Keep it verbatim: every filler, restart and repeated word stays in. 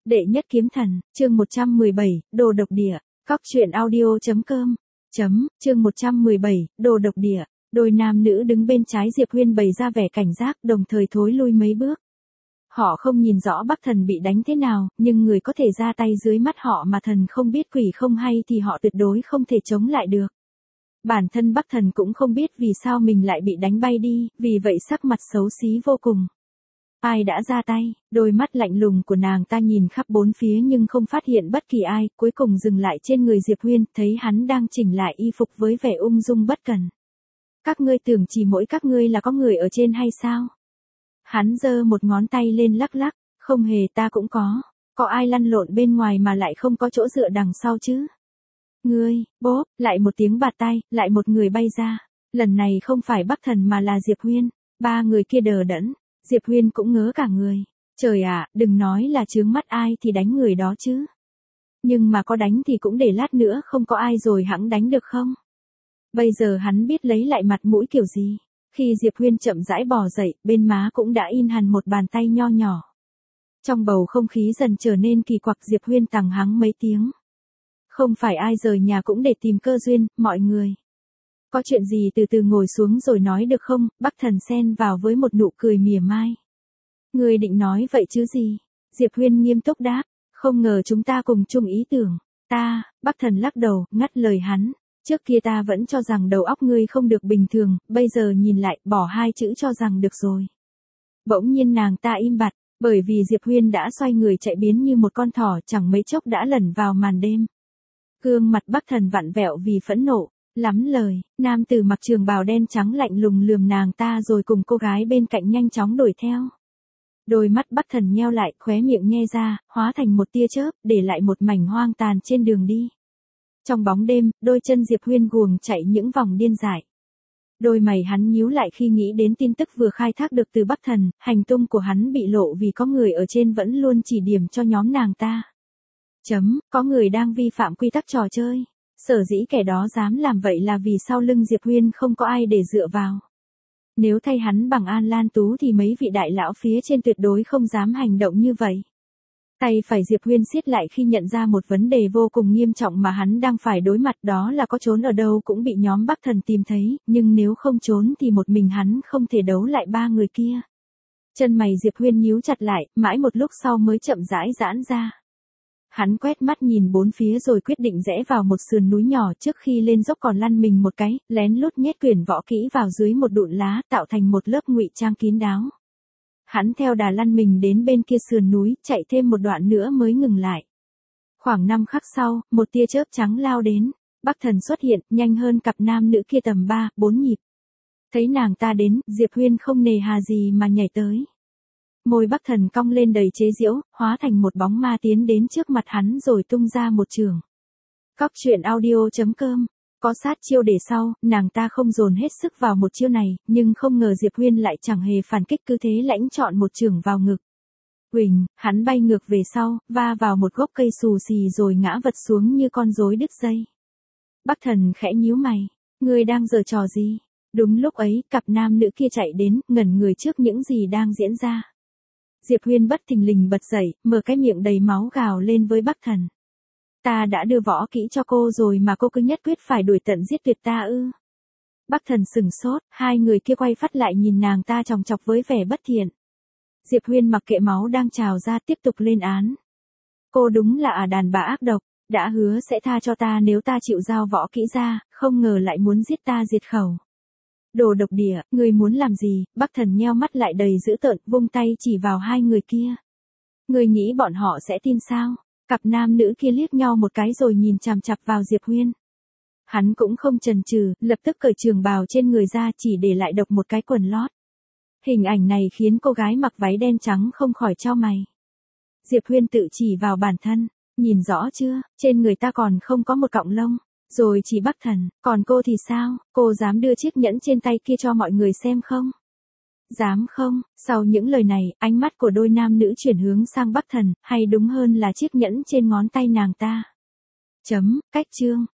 Đệ nhất kiếm thần, chương một trăm mười bảy, đồ độc địa, cóc truyện audio.com, chấm, chương một trăm mười bảy, đồ độc địa, đôi nam nữ đứng bên trái Diệp Huyên bày ra vẻ cảnh giác đồng thời thối lui mấy bước. Họ không nhìn rõ Bắc Thần bị đánh thế nào, nhưng người có thể ra tay dưới mắt họ mà thần không biết quỷ không hay thì họ tuyệt đối không thể chống lại được. Bản thân Bắc Thần cũng không biết vì sao mình lại bị đánh bay đi, vì vậy sắc mặt xấu xí vô cùng. Ai đã ra tay, đôi mắt lạnh lùng của nàng ta nhìn khắp bốn phía nhưng không phát hiện bất kỳ ai, cuối cùng dừng lại trên người Diệp Huyên, thấy hắn đang chỉnh lại y phục với vẻ ung dung bất cần. Các ngươi tưởng chỉ mỗi các ngươi là có người ở trên hay sao? Hắn giơ một ngón tay lên lắc lắc, không hề, ta cũng có, có ai lăn lộn bên ngoài mà lại không có chỗ dựa đằng sau chứ? Ngươi, bốp, lại một tiếng bạt tay, lại một người bay ra, lần này không phải Bắc Thần mà là Diệp Huyên, ba người kia đờ đẫn. Diệp Huyên cũng ngớ cả người. Trời ạ, đừng nói là chướng mắt ai thì đánh người đó chứ. Nhưng mà có đánh thì cũng để lát nữa không có ai rồi hẵng đánh được không? Bây giờ hắn biết lấy lại mặt mũi kiểu gì. Khi Diệp Huyên chậm rãi bò dậy, bên má cũng đã in hằn một bàn tay nho nhỏ. Trong bầu không khí dần trở nên kỳ quặc, Diệp Huyên tằng hắng mấy tiếng. Không phải ai rời nhà cũng để tìm cơ duyên, mọi người. Có chuyện gì từ từ ngồi xuống rồi nói được không? Bắc Thần xen vào với một nụ cười mỉa mai. Ngươi định nói vậy chứ gì? Diệp Huyên nghiêm túc đáp. Không ngờ chúng ta cùng chung ý tưởng. Ta, Bắc Thần lắc đầu, ngắt lời hắn. Trước kia ta vẫn cho rằng đầu óc ngươi không được bình thường, bây giờ nhìn lại, bỏ hai chữ cho rằng được rồi. Bỗng nhiên nàng ta im bặt, bởi vì Diệp Huyên đã xoay người chạy biến như một con thỏ, chẳng mấy chốc đã lẩn vào màn đêm. Gương mặt Bắc Thần vặn vẹo vì phẫn nộ. Lắm lời, nam tử mặc trường bào đen trắng lạnh lùng lườm nàng ta rồi cùng cô gái bên cạnh nhanh chóng đuổi theo. Đôi mắt Bắc Thần nheo lại, khóe miệng nhe ra, hóa thành một tia chớp, để lại một mảnh hoang tàn trên đường đi. Trong bóng đêm, đôi chân Diệp Huyên guồng chạy những vòng điên dại. Đôi mày hắn nhíu lại khi nghĩ đến tin tức vừa khai thác được từ Bắc Thần, hành tung của hắn bị lộ vì có người ở trên vẫn luôn chỉ điểm cho nhóm nàng ta. Chấm, có người đang vi phạm quy tắc trò chơi. Sở dĩ kẻ đó dám làm vậy là vì sau lưng Diệp Huyên không có ai để dựa vào. Nếu thay hắn bằng An Lan Tú thì mấy vị đại lão phía trên tuyệt đối không dám hành động như vậy. Tay phải Diệp Huyên siết lại khi nhận ra một vấn đề vô cùng nghiêm trọng mà hắn đang phải đối mặt, đó là có trốn ở đâu cũng bị nhóm Bắc Thần tìm thấy, nhưng nếu không trốn thì một mình hắn không thể đấu lại ba người kia. Chân mày Diệp Huyên nhíu chặt lại, mãi một lúc sau mới chậm rãi giãn ra. Hắn quét mắt nhìn bốn phía rồi quyết định rẽ vào một sườn núi nhỏ, trước khi lên dốc còn lăn mình một cái, lén lút nhét quyển võ kỹ vào dưới một đụn lá, tạo thành một lớp ngụy trang kín đáo. Hắn theo đà lăn mình đến bên kia sườn núi, chạy thêm một đoạn nữa mới ngừng lại. Khoảng năm khắc sau, một tia chớp trắng lao đến, Bắc Thần xuất hiện, nhanh hơn cặp nam nữ kia tầm ba, bốn nhịp. Thấy nàng ta đến, Diệp Huyên không nề hà gì mà nhảy tới. Môi Bắc Thần cong lên đầy chế giễu, hóa thành một bóng ma tiến đến trước mặt hắn rồi tung ra một chưởng. Cóc truyện audio.com, có sát chiêu để sau, nàng ta không dồn hết sức vào một chiêu này, nhưng không ngờ Diệp Huyên lại chẳng hề phản kích, cứ thế lãnh chọn một chưởng vào ngực. Huỳnh, hắn bay ngược về sau, va vào một gốc cây xù xì rồi ngã vật xuống như con rối đứt dây. Bắc Thần khẽ nhíu mày, ngươi đang giở trò gì? Đúng lúc ấy, cặp nam nữ kia chạy đến, ngẩn người trước những gì đang diễn ra. Diệp Huyên bất thình lình bật dậy, mở cái miệng đầy máu gào lên với Bắc Thần. Ta đã đưa võ kỹ cho cô rồi mà cô cứ nhất quyết phải đuổi tận giết tuyệt ta ư? Bắc Thần sừng sốt, hai người kia quay phát lại nhìn nàng ta chòng chọc với vẻ bất thiện. Diệp Huyên mặc kệ máu đang trào ra tiếp tục lên án. Cô đúng là à đàn bà ác độc, đã hứa sẽ tha cho ta nếu ta chịu giao võ kỹ ra, không ngờ lại muốn giết ta diệt khẩu. Đồ độc địa, ngươi muốn làm gì? Bắc Thần nheo mắt lại đầy dữ tợn, vung tay chỉ vào hai người kia. Ngươi nghĩ bọn họ sẽ tin sao? Cặp nam nữ kia liếc nhau một cái rồi nhìn chằm chằm vào Diệp Huyên. Hắn cũng không chần chừ, lập tức cởi trường bào trên người ra, chỉ để lại độc một cái quần lót. Hình ảnh này khiến cô gái mặc váy đen trắng không khỏi chau mày. Diệp Huyên tự chỉ vào bản thân, nhìn rõ chưa, trên người ta còn không có một cọng lông. Rồi chỉ Bắc Thần, còn cô thì sao, cô dám đưa chiếc nhẫn trên tay kia cho mọi người xem không? Dám không? Sau những lời này, ánh mắt của đôi nam nữ chuyển hướng sang Bắc Thần, hay đúng hơn là chiếc nhẫn trên ngón tay nàng ta. Chấm, cách chương.